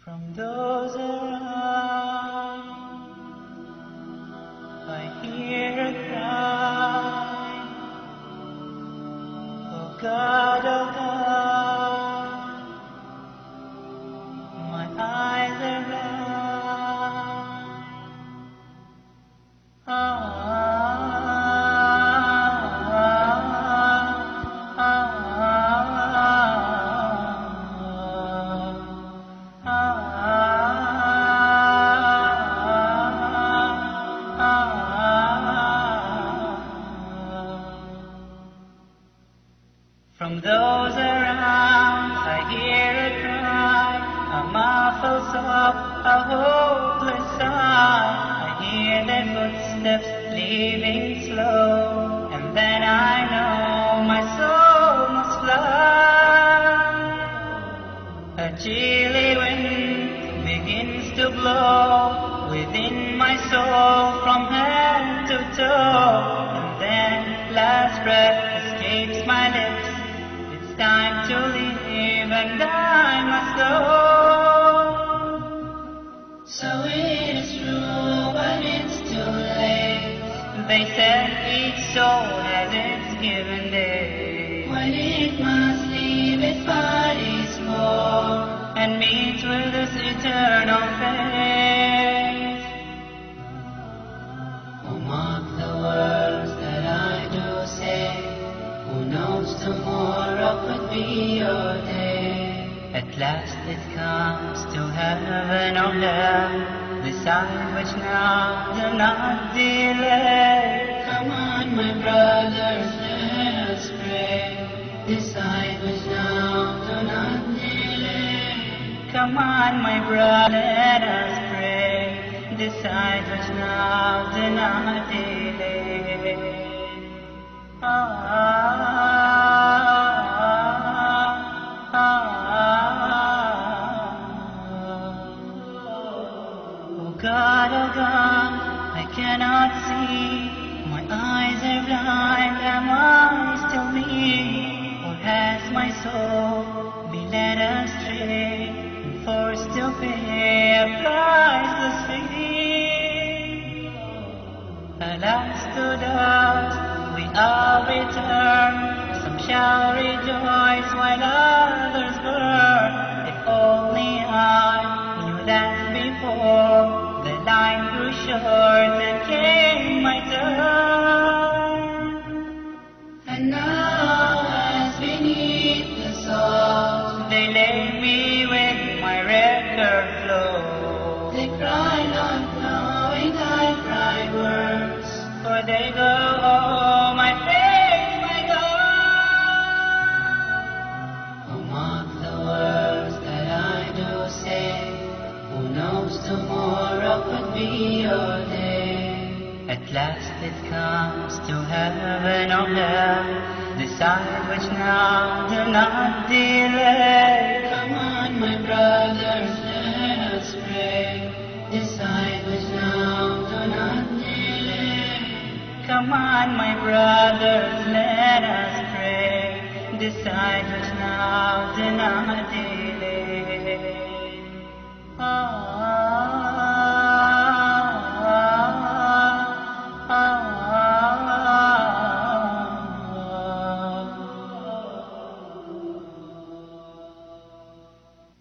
From those around, I hear a cry, oh God, my eyes are From those around, I hear a cry, a muffled sob, a hopeless sigh. I hear their footsteps leaving slow, and then I know my soul must fly. A chilly wind begins to blow within my soul from head to toe, and then last breath escapes my lips. Time to live and I must go. So it is true, but it's too late. They said each soul has its given day, when it must leave its body's core and meet with this eternal fate. Oh, mark the words that I do say. Who knows tomorrow could be your day? At last it comes to heaven or hell. Decide which now, do not delay. Come on, my brothers, let us pray. Decide which now, do not delay. Come on, my brother, let us pray. Decide which now, do not delay. Oh God, I cannot see. My eyes are blind. Am I still me? Or has my soul been led astray and forced to pay a priceless fee? Alas, to dust we all return. Some shall rejoice while others burn. If only I knew that before the line grew short and came my turn. And now as beneath the salt they lay me with my record flow. They cry not knowing I cry words, for they go home, I praise my God. Oh, mark the words that I do say. Who knows tomorrow could be your day? At last it comes to heaven or hell. Decide which now, do not delay. Come on, my brothers, let us pray. Decide which now, do not delay. Come on, my brothers, let us pray. Decide which now, do not delay.